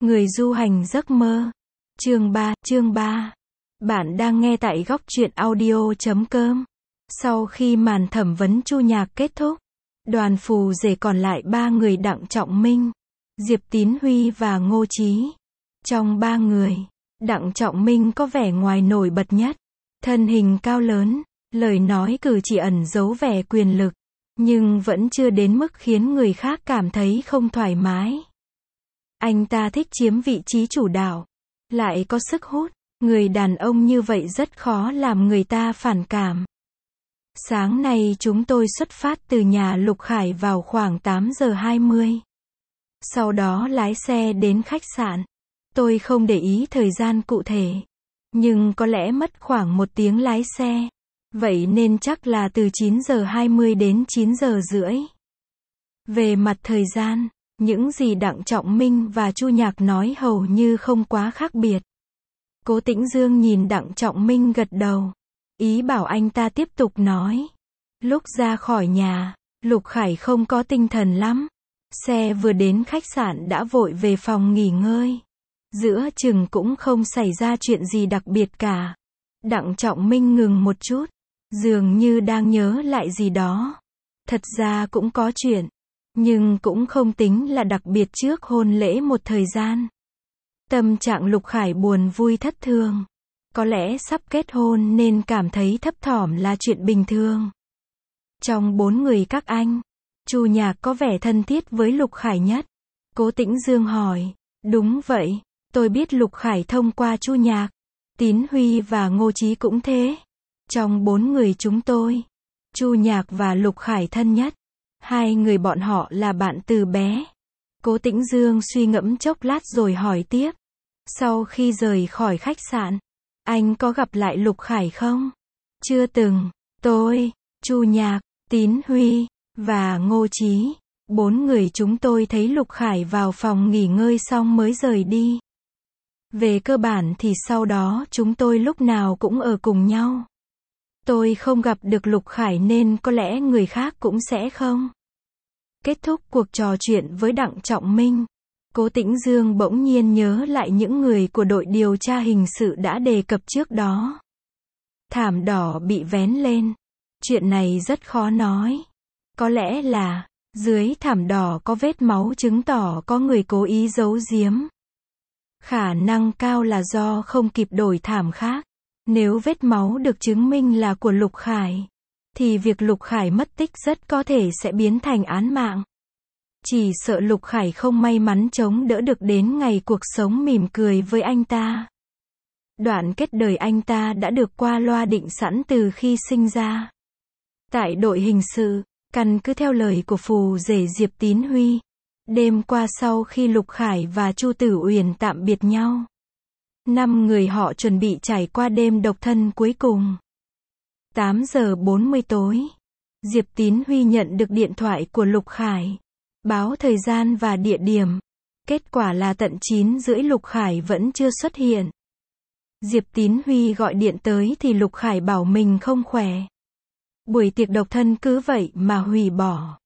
Người du hành giấc mơ. Chương 3. Bạn đang nghe tại góc truyện audio.com. Sau khi màn thẩm vấn Chu Nhạc kết thúc, đoàn phù rể còn lại 3 người Đặng Trọng Minh, Diệp Tín Huy và Ngô Chí. Trong 3 người, Đặng Trọng Minh có vẻ ngoài nổi bật nhất. Thân hình cao lớn, lời nói cử chỉ ẩn giấu vẻ quyền lực, nhưng vẫn chưa đến mức khiến người khác cảm thấy không thoải mái. Anh ta thích chiếm vị trí chủ đạo, lại có sức hút, người đàn ông như vậy rất khó làm người ta phản cảm. Sáng nay chúng tôi xuất phát từ nhà Lục Khải vào khoảng 8 giờ 20. Sau đó lái xe đến khách sạn. Tôi không để ý thời gian cụ thể, nhưng có lẽ mất khoảng 1 tiếng lái xe. Vậy nên chắc là từ 9 giờ 20 đến 9 giờ rưỡi. Về mặt thời gian, những gì Đặng Trọng Minh và Chu Nhạc nói hầu như không quá khác biệt. Cố Tĩnh Dương nhìn Đặng Trọng Minh gật đầu, ý bảo anh ta tiếp tục nói. Lúc ra khỏi nhà, Lục Khải không có tinh thần lắm. Xe vừa đến khách sạn đã vội về phòng nghỉ ngơi. Giữa chừng cũng không xảy ra chuyện gì đặc biệt cả. Đặng Trọng Minh ngừng một chút, dường như đang nhớ lại gì đó. Thật ra cũng có chuyện, nhưng cũng không tính là đặc biệt trước hôn lễ một thời gian. Tâm trạng Lục Khải buồn vui thất thường. Có lẽ sắp kết hôn nên cảm thấy thấp thỏm là chuyện bình thường. Trong 4 người các anh, Chu Nhạc có vẻ thân thiết với Lục Khải nhất. Cố Tĩnh Dương hỏi. Đúng vậy, tôi biết Lục Khải thông qua Chu Nhạc. Tín Huy và Ngô Chí cũng thế. Trong 4 người chúng tôi, Chu Nhạc và Lục Khải thân nhất. 2 người bọn họ là bạn từ bé. Cố Tĩnh Dương suy ngẫm chốc lát rồi hỏi tiếp. Sau khi rời khỏi khách sạn, anh có gặp lại Lục Khải không? Chưa từng. Tôi, Chu Nhạc, Tín Huy và Ngô Chí, 4 người chúng tôi thấy Lục Khải vào phòng nghỉ ngơi xong mới rời đi. Về cơ bản thì sau đó chúng tôi lúc nào cũng ở cùng nhau. Tôi không gặp được Lục Khải nên có lẽ người khác cũng sẽ không. Kết thúc cuộc trò chuyện với Đặng Trọng Minh, Cố Tĩnh Dương bỗng nhiên nhớ lại những người của đội điều tra hình sự đã đề cập trước đó. Thảm đỏ bị vén lên. Chuyện này rất khó nói. Có lẽ là, dưới thảm đỏ có vết máu chứng tỏ có người cố ý giấu giếm. Khả năng cao là do không kịp đổi thảm khác. Nếu vết máu được chứng minh là của Lục Khải, thì việc Lục Khải mất tích rất có thể sẽ biến thành án mạng. Chỉ sợ Lục Khải không may mắn chống đỡ được đến ngày cuộc sống mỉm cười với anh ta. Đoạn kết đời anh ta đã được qua loa định sẵn từ khi sinh ra. Tại đội hình sự, căn cứ theo lời của phù rể Diệp Tín Huy, đêm qua sau khi Lục Khải và Chu Tử Uyển tạm biệt nhau, 5 người họ chuẩn bị trải qua đêm độc thân cuối cùng. 8 giờ 40 tối, Diệp Tín Huy nhận được điện thoại của Lục Khải, báo thời gian và địa điểm. Kết quả là tận 9 rưỡi Lục Khải vẫn chưa xuất hiện. Diệp Tín Huy gọi điện tới thì Lục Khải bảo mình không khỏe. Buổi tiệc độc thân cứ vậy mà hủy bỏ.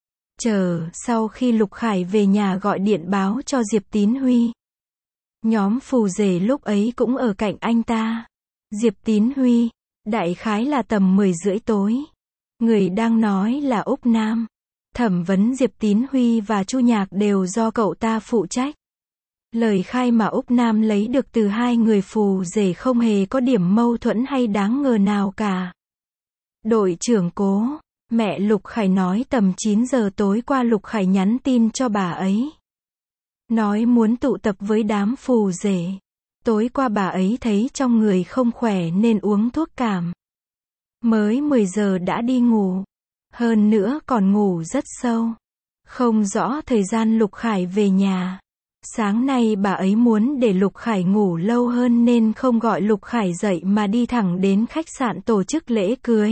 Sau khi Lục Khải về nhà gọi điện báo cho Diệp Tín Huy. Nhóm phù rể lúc ấy cũng ở cạnh anh ta. Diệp Tín Huy, đại khái là tầm 10 rưỡi tối. Người đang nói là Úc Nam. Thẩm vấn Diệp Tín Huy và Chu Nhạc đều do cậu ta phụ trách. Lời khai mà Úc Nam lấy được từ 2 người phù rể không hề có điểm mâu thuẫn hay đáng ngờ nào cả. Đội trưởng Cố, mẹ Lục Khải nói tầm 9 giờ tối qua Lục Khải nhắn tin cho bà ấy. Nói muốn tụ tập với đám phù rể. Tối qua bà ấy thấy trong người không khỏe nên uống thuốc cảm. Mới 10 giờ đã đi ngủ. Hơn nữa còn ngủ rất sâu. Không rõ thời gian Lục Khải về nhà. Sáng nay bà ấy muốn để Lục Khải ngủ lâu hơn nên không gọi Lục Khải dậy mà đi thẳng đến khách sạn tổ chức lễ cưới.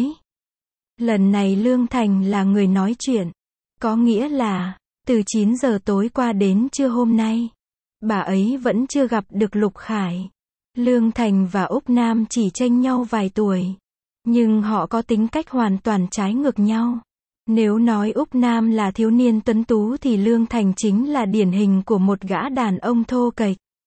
Lần này Lương Thành là người nói chuyện. Có nghĩa là, từ 9 giờ tối qua đến trưa hôm nay, bà ấy vẫn chưa gặp được Lục Khải. Lương Thành và Úc Nam chỉ chênh nhau vài tuổi, nhưng họ có tính cách hoàn toàn trái ngược nhau. Nếu nói Úc Nam là thiếu niên tuấn tú thì Lương Thành chính là điển hình của một gã đàn ông thô kệch.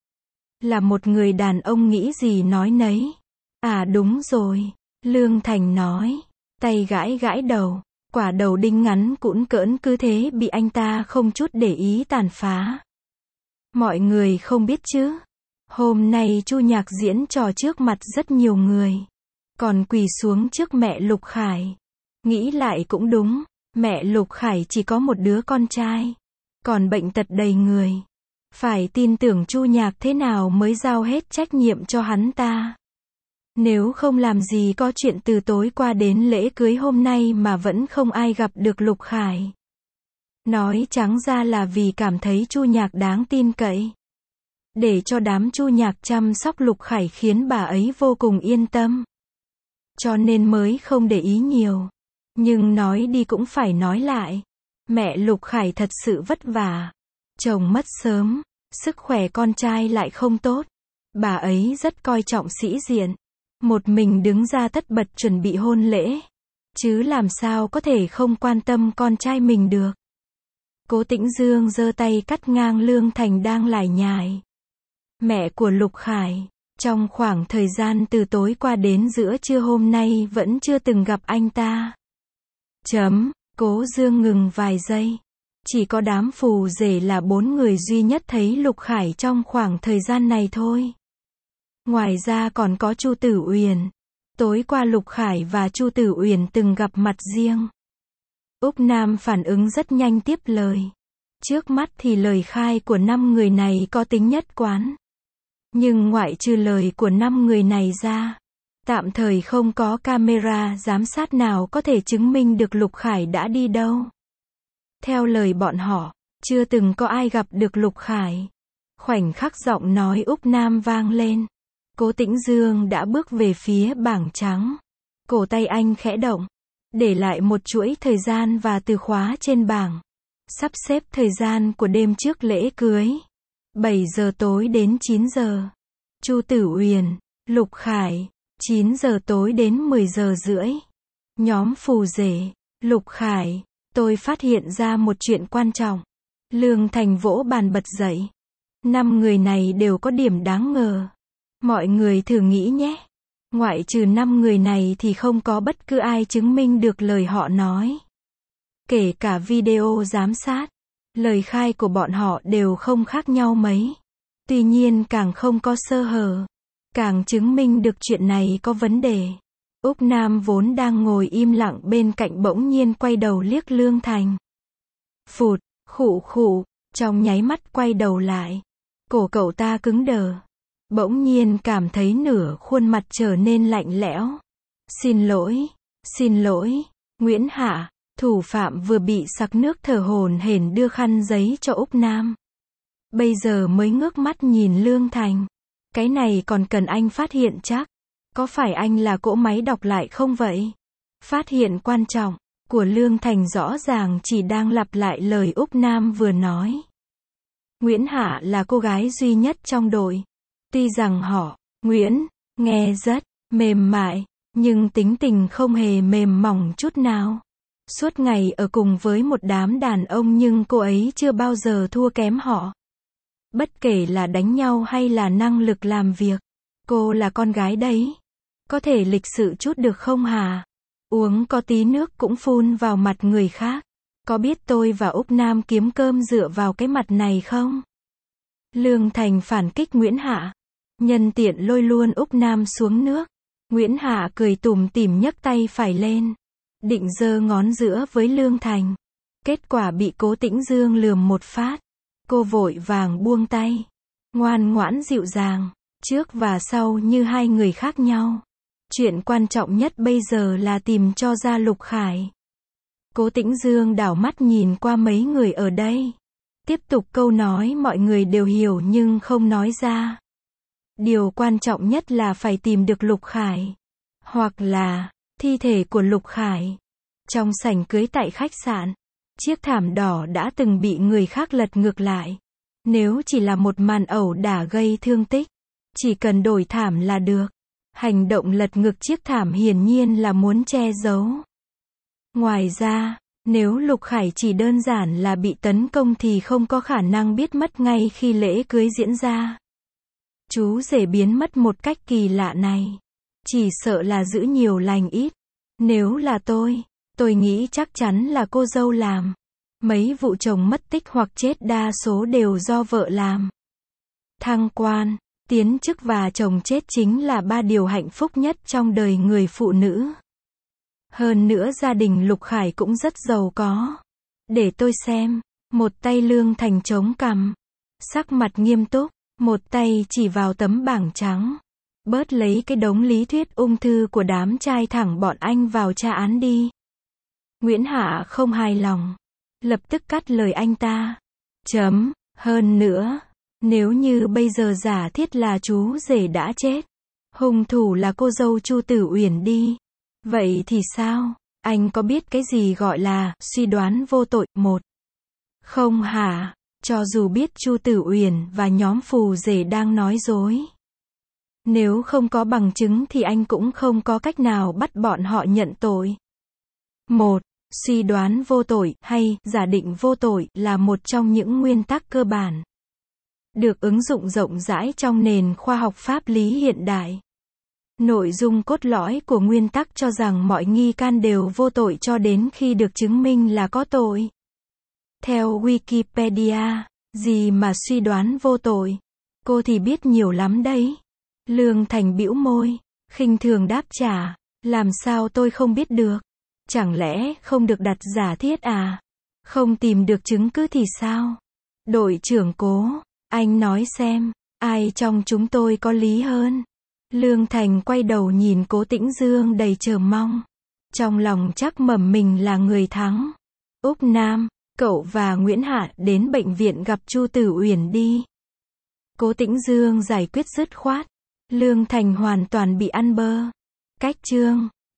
Là một người đàn ông nghĩ gì nói nấy. À đúng rồi. Lương Thành nói. Tay gãi gãi đầu. Quả đầu đinh ngắn cũn cỡn cứ thế bị anh ta không chút để ý tàn phá. Mọi người không biết chứ. Hôm nay Chu Nhạc diễn trò trước mặt rất nhiều người. Còn quỳ xuống trước mẹ Lục Khải. Nghĩ lại cũng đúng. Mẹ Lục Khải chỉ có một đứa con trai. Còn bệnh tật đầy người. Phải tin tưởng Chu Nhạc thế nào mới giao hết trách nhiệm cho hắn ta. Nếu không làm gì có chuyện từ tối qua đến lễ cưới hôm nay mà vẫn không ai gặp được Lục Khải. Nói trắng ra là vì cảm thấy Chu Nhạc đáng tin cậy. Để cho đám Chu Nhạc chăm sóc Lục Khải khiến bà ấy vô cùng yên tâm. Cho nên mới không để ý nhiều. Nhưng nói đi cũng phải nói lại. Mẹ Lục Khải thật sự vất vả. Chồng mất sớm, sức khỏe con trai lại không tốt. Bà ấy rất coi trọng sĩ diện. Một mình đứng ra tất bật chuẩn bị hôn lễ. Chứ làm sao có thể không quan tâm con trai mình được. Cố Tĩnh Dương giơ tay cắt ngang Lương Thành đang lải nhải. Mẹ của Lục Khải, trong khoảng thời gian từ tối qua đến giữa trưa hôm nay vẫn chưa từng gặp anh ta. Cố Dương ngừng vài giây. Chỉ có đám phù rể là 4 người duy nhất thấy Lục Khải trong khoảng thời gian này thôi. Ngoài ra còn có Chu Tử Uyển. Tối qua Lục Khải và Chu Tử Uyển từng gặp mặt riêng. Úc Nam phản ứng rất nhanh tiếp lời. Trước mắt thì lời khai của 5 người này có tính nhất quán. Nhưng ngoại trừ lời của 5 người này ra, tạm thời không có camera giám sát nào có thể chứng minh được Lục Khải đã đi đâu. Theo lời bọn họ, chưa từng có ai gặp được Lục Khải. Khoảnh khắc giọng nói Úc Nam vang lên. Cố Tĩnh Dương đã bước về phía bảng trắng. Cổ tay anh khẽ động, để lại một chuỗi thời gian và từ khóa trên bảng. Sắp xếp thời gian của đêm trước lễ cưới. 7 giờ tối đến 9 giờ. Chu Tử Uyển, Lục Khải, 9 giờ tối đến 10 giờ rưỡi. Nhóm phù rể, Lục Khải, tôi phát hiện ra một chuyện quan trọng. Lương Thành vỗ bàn bật dậy. 5 người này đều có điểm đáng ngờ. Mọi người thử nghĩ nhé. Ngoại trừ 5 người này thì không có bất cứ ai chứng minh được lời họ nói. Kể cả video giám sát, lời khai của bọn họ đều không khác nhau mấy. Tuy nhiên càng không có sơ hở, càng chứng minh được chuyện này có vấn đề. Úc Nam vốn đang ngồi im lặng bên cạnh bỗng nhiên quay đầu liếc Lương Thành. Phụt, khụ khụ, trong nháy mắt quay đầu lại. Cổ cậu ta cứng đờ. Bỗng nhiên cảm thấy nửa khuôn mặt trở nên lạnh lẽo. Xin lỗi, Nguyễn Hạ. Thủ phạm vừa bị sặc nước thở hổn hển đưa khăn giấy cho Úc Nam. Bây giờ mới ngước mắt nhìn Lương Thành. Cái này còn cần anh phát hiện chắc. Có phải anh là cỗ máy đọc lại không vậy? Phát hiện quan trọng của Lương Thành rõ ràng chỉ đang lặp lại lời Úc Nam vừa nói. Nguyễn Hạ là cô gái duy nhất trong đội. Tuy rằng họ, Nguyễn, nghe rất mềm mại, nhưng tính tình không hề mềm mỏng chút nào. Suốt ngày ở cùng với một đám đàn ông nhưng cô ấy chưa bao giờ thua kém họ. Bất kể là đánh nhau hay là năng lực làm việc. Cô là con gái đấy. Có thể lịch sự chút được không hả? Uống có tí nước cũng phun vào mặt người khác. Có biết tôi và Úc Nam kiếm cơm dựa vào cái mặt này không? Lương Thành phản kích Nguyễn Hạ. Nhân tiện lôi luôn Úc Nam xuống nước. Nguyễn Hạ cười tủm tỉm nhấc tay phải lên. Định giơ ngón giữa với Lương Thành. Kết quả bị Cố Tĩnh Dương lườm một phát. Cô vội vàng buông tay. Ngoan ngoãn dịu dàng. Trước và sau như hai người khác nhau. Chuyện quan trọng nhất bây giờ là tìm cho ra Lục Khải. Cố Tĩnh Dương đảo mắt nhìn qua mấy người ở đây. Tiếp tục câu nói mọi người đều hiểu nhưng không nói ra. Điều quan trọng nhất là phải tìm được Lục Khải. Hoặc là thi thể của Lục Khải. Trong sảnh cưới tại khách sạn, chiếc thảm đỏ đã từng bị người khác lật ngược lại. Nếu chỉ là một màn ẩu đả gây thương tích, chỉ cần đổi thảm là được. Hành động lật ngược chiếc thảm hiển nhiên là muốn che giấu. Ngoài ra, nếu Lục Khải chỉ đơn giản là bị tấn công thì không có khả năng biết mất ngay khi lễ cưới diễn ra. Chú rể biến mất một cách kỳ lạ này. Chỉ sợ là giữ nhiều lành ít. Nếu là tôi nghĩ chắc chắn là cô dâu làm. Mấy vụ chồng mất tích hoặc chết đa số đều do vợ làm. Thăng quan, tiến chức và chồng chết chính là 3 điều hạnh phúc nhất trong đời người phụ nữ. Hơn nữa gia đình Lục Khải cũng rất giàu có. Để tôi xem. Một tay Lương Thành chống cằm. Sắc mặt nghiêm túc. Một tay chỉ vào tấm bảng trắng. Bớt lấy cái đống lý thuyết ung thư của đám trai thẳng bọn anh vào tra án đi. Nguyễn Hạ không hài lòng. Lập tức cắt lời anh ta. Hơn nữa, nếu như bây giờ giả thiết là chú rể đã chết, hung thủ là cô dâu Chu Tử Uyển đi. Vậy thì sao? Anh có biết cái gì gọi là suy đoán vô tội? Không hả? Cho dù biết Chu Tử Uyển và nhóm phù rể đang nói dối. Nếu không có bằng chứng thì anh cũng không có cách nào bắt bọn họ nhận tội. Suy đoán vô tội, hay giả định vô tội, là một trong những nguyên tắc cơ bản được ứng dụng rộng rãi trong nền khoa học pháp lý hiện đại. Nội dung cốt lõi của nguyên tắc cho rằng mọi nghi can đều vô tội cho đến khi được chứng minh là có tội. Theo Wikipedia, gì mà suy đoán vô tội? Cô thì biết nhiều lắm đấy. Lương Thành bĩu môi, khinh thường đáp trả, làm sao tôi không biết được? Chẳng lẽ không được đặt giả thiết à? Không tìm được chứng cứ thì sao? Đội trưởng Cố, anh nói xem, ai trong chúng tôi có lý hơn? Lương Thành quay đầu nhìn Cố Tĩnh Dương đầy chờ mong. Trong lòng chắc mẩm mình là người thắng. Úc Nam, cậu và Nguyễn Hạ đến bệnh viện gặp Chu Tử Uyển đi. Cố Tĩnh Dương giải quyết dứt khoát. Lương Thành hoàn toàn bị ăn bơ. Cách chương